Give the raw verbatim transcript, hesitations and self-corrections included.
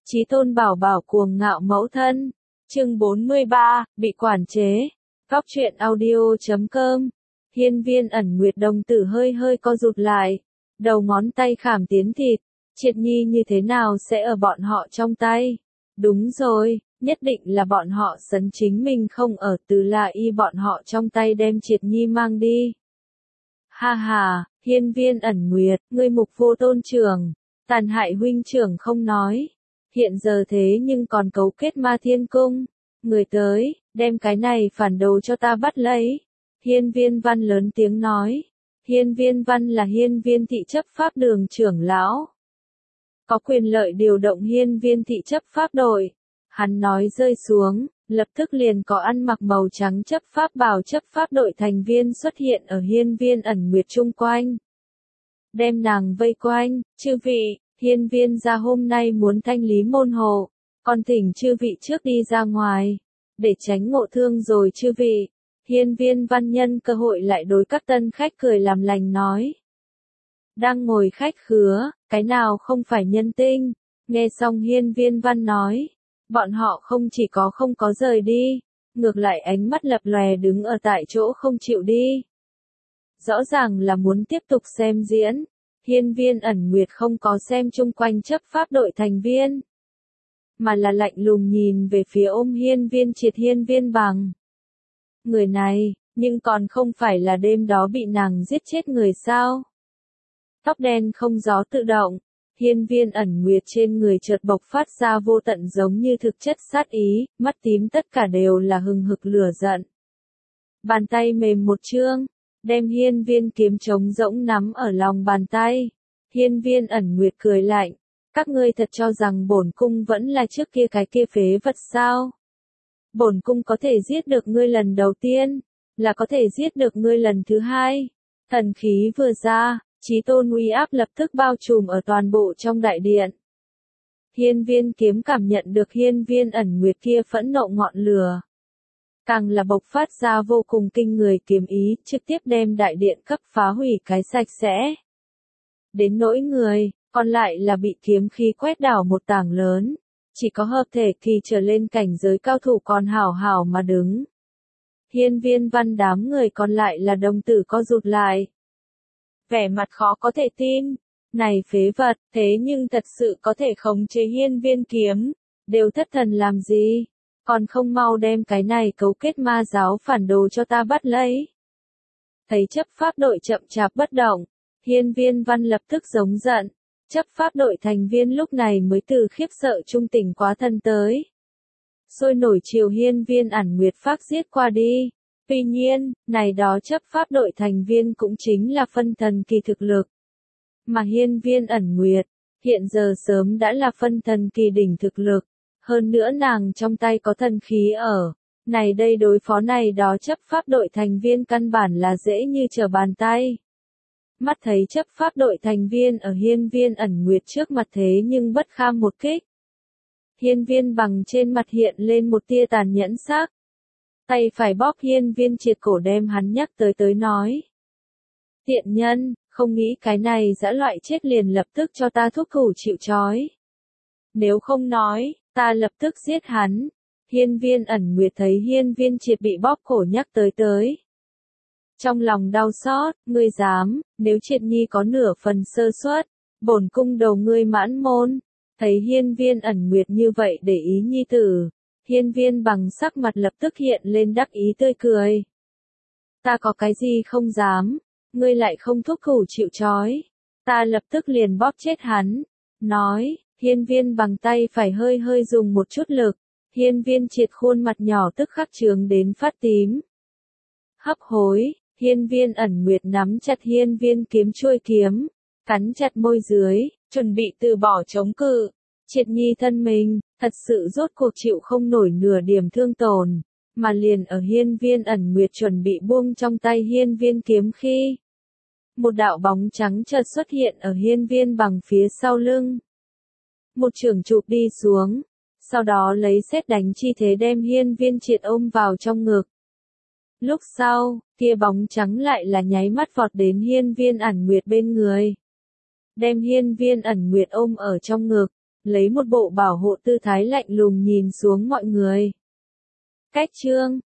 Chí tôn bảo bảo cuồng ngạo mẫu thân. Chương bốn mươi ba, bị quản chế. Góc truyện audio chấm com. Hiên Viên Ẩn Nguyệt đồng tử hơi hơi co rụt lại. Đầu ngón tay khảm tiến thịt. Triệt Nhi như thế nào sẽ ở bọn họ trong tay? Đúng rồi, nhất định là bọn họ sấn chính mình không ở Từ La Y bọn họ trong tay đem Triệt Nhi mang đi. Ha ha, Hiên Viên Ẩn Nguyệt, ngươi mục vô tôn trưởng, tàn hại huynh trưởng không nói. Hiện giờ thế nhưng còn cấu kết Ma Thiên Cung. Người tới, đem cái này phản đồ cho ta bắt lấy. Hiên Viên Văn lớn tiếng nói. Hiên Viên Văn là Hiên Viên thị chấp pháp đường trưởng lão. Có quyền lợi điều động Hiên Viên thị chấp pháp đội. Hắn nói rơi xuống, lập tức liền có ăn mặc màu trắng chấp pháp bào chấp pháp đội thành viên xuất hiện ở Hiên Viên Ẩn Nguyệt chung quanh. Đem nàng vây quanh, chư vị, Hiên Viên gia hôm nay muốn thanh lý môn hộ, còn thỉnh chư vị trước đi ra ngoài, để tránh ngộ thương rồi chư vị. Hiên Viên Văn nhân cơ hội lại đối các tân khách cười làm lành nói. Đang ngồi khách khứa, cái nào không phải nhân tinh, nghe xong Hiên Viên Văn nói, bọn họ không chỉ có không có rời đi, ngược lại ánh mắt lập lòe đứng ở tại chỗ không chịu đi. Rõ ràng là muốn tiếp tục xem diễn. Hiên Viên Ẩn Nguyệt không có xem chung quanh chấp pháp đội thành viên, mà là lạnh lùng nhìn về phía ôm Hiên Viên Triệt Hiên Viên Bằng. Người này, nhưng còn không phải là đêm đó bị nàng giết chết người sao? Tóc đen không gió tự động, Hiên Viên Ẩn Nguyệt trên người chợt bộc phát ra vô tận giống như thực chất sát ý, mắt tím tất cả đều là hừng hực lửa giận. Bàn tay mềm một chương, đem Hiên Viên kiếm trống rỗng nắm ở lòng bàn tay. Hiên Viên Ẩn Nguyệt cười lạnh, các ngươi thật cho rằng bổn cung vẫn là trước kia cái kia phế vật sao? Bổn cung có thể giết được ngươi lần đầu tiên, là có thể giết được ngươi lần thứ hai. Thần khí vừa ra, chí tôn uy áp lập tức bao trùm ở toàn bộ trong đại điện. Hiên Viên kiếm cảm nhận được Hiên Viên Ẩn Nguyệt kia phẫn nộ ngọn lửa, càng là bộc phát ra vô cùng kinh người kiếm ý, trực tiếp đem đại điện cấp phá hủy cái sạch sẽ. Đến nỗi người, còn lại là bị kiếm khí quét đảo một tảng lớn, chỉ có hợp thể kỳ trở lên cảnh giới cao thủ còn hảo hảo mà đứng. Hiên Viên Văn đám người còn lại là đồng tử co rụt lại. Vẻ mặt khó có thể tin, này phế vật, thế nhưng thật sự có thể khống chế Hiên Viên kiếm, đều thất thần làm gì? Còn không mau đem cái này cấu kết ma giáo phản đồ cho ta bắt lấy. Thấy chấp pháp đội chậm chạp bất động, Hiên Viên Văn lập tức giống giận, chấp pháp đội thành viên lúc này mới từ khiếp sợ trung tỉnh quá thân tới. Sôi nổi chiều Hiên Viên Ẩn Nguyệt phát giết qua đi. Tuy nhiên, này đó chấp pháp đội thành viên cũng chính là phân thần kỳ thực lực. Mà Hiên Viên Ẩn Nguyệt, hiện giờ sớm đã là phân thần kỳ đỉnh thực lực. Hơn nữa nàng trong tay có thần khí ở. Này đây đối phó này đó chấp pháp đội thành viên căn bản là dễ như trở bàn tay. Mắt thấy chấp pháp đội thành viên ở Hiên Viên Ẩn Nguyệt trước mặt thế nhưng bất kham một kích. Hiên Viên Bằng trên mặt hiện lên một tia tàn nhẫn sắc. Tay phải bóp Hiên Viên Triệt cổ đem hắn nhắc tới tới nói. Tiện nhân, không nghĩ cái này dã loại chết liền lập tức cho ta thúc thủ chịu trói. Nếu không nói, ta lập tức giết hắn. Hiên Viên Ẩn Nguyệt thấy Hiên Viên Triệt bị bóp cổ nhắc tới tới. Trong lòng đau xót, ngươi dám, nếu Triệt Nhi có nửa phần sơ suất, bổn cung đầu ngươi mãn môn. Thấy Hiên Viên Ẩn Nguyệt như vậy để ý nhi tử, Hiên Viên Bằng sắc mặt lập tức hiện lên đắc ý tươi cười. Ta có cái gì không dám, ngươi lại không thúc thủ chịu trói, ta lập tức liền bóp chết hắn. Nói, Hiên Viên Bằng tay phải hơi hơi dùng một chút lực, Hiên Viên Triệt khuôn mặt nhỏ tức khắc trướng đến phát tím. Hấp hối, Hiên Viên Ẩn Nguyệt nắm chặt Hiên Viên kiếm chuôi kiếm, cắn chặt môi dưới, chuẩn bị từ bỏ chống cự. Triệt Nhi thân mình, thật sự rốt cuộc chịu không nổi nửa điểm thương tổn, mà liền ở Hiên Viên Ẩn Nguyệt chuẩn bị buông trong tay Hiên Viên kiếm khi. Một đạo bóng trắng chợt xuất hiện ở Hiên Viên Bằng phía sau lưng. Một chưởng chụp đi xuống, sau đó lấy sét đánh chi thế đem Hiên Viên Triệt ôm vào trong ngực. Lúc sau, kia bóng trắng lại là nháy mắt vọt đến Hiên Viên Ẩn Nguyệt bên người. Đem Hiên Viên Ẩn Nguyệt ôm ở trong ngực, lấy một bộ bảo hộ tư thái lạnh lùng nhìn xuống mọi người. Cách chương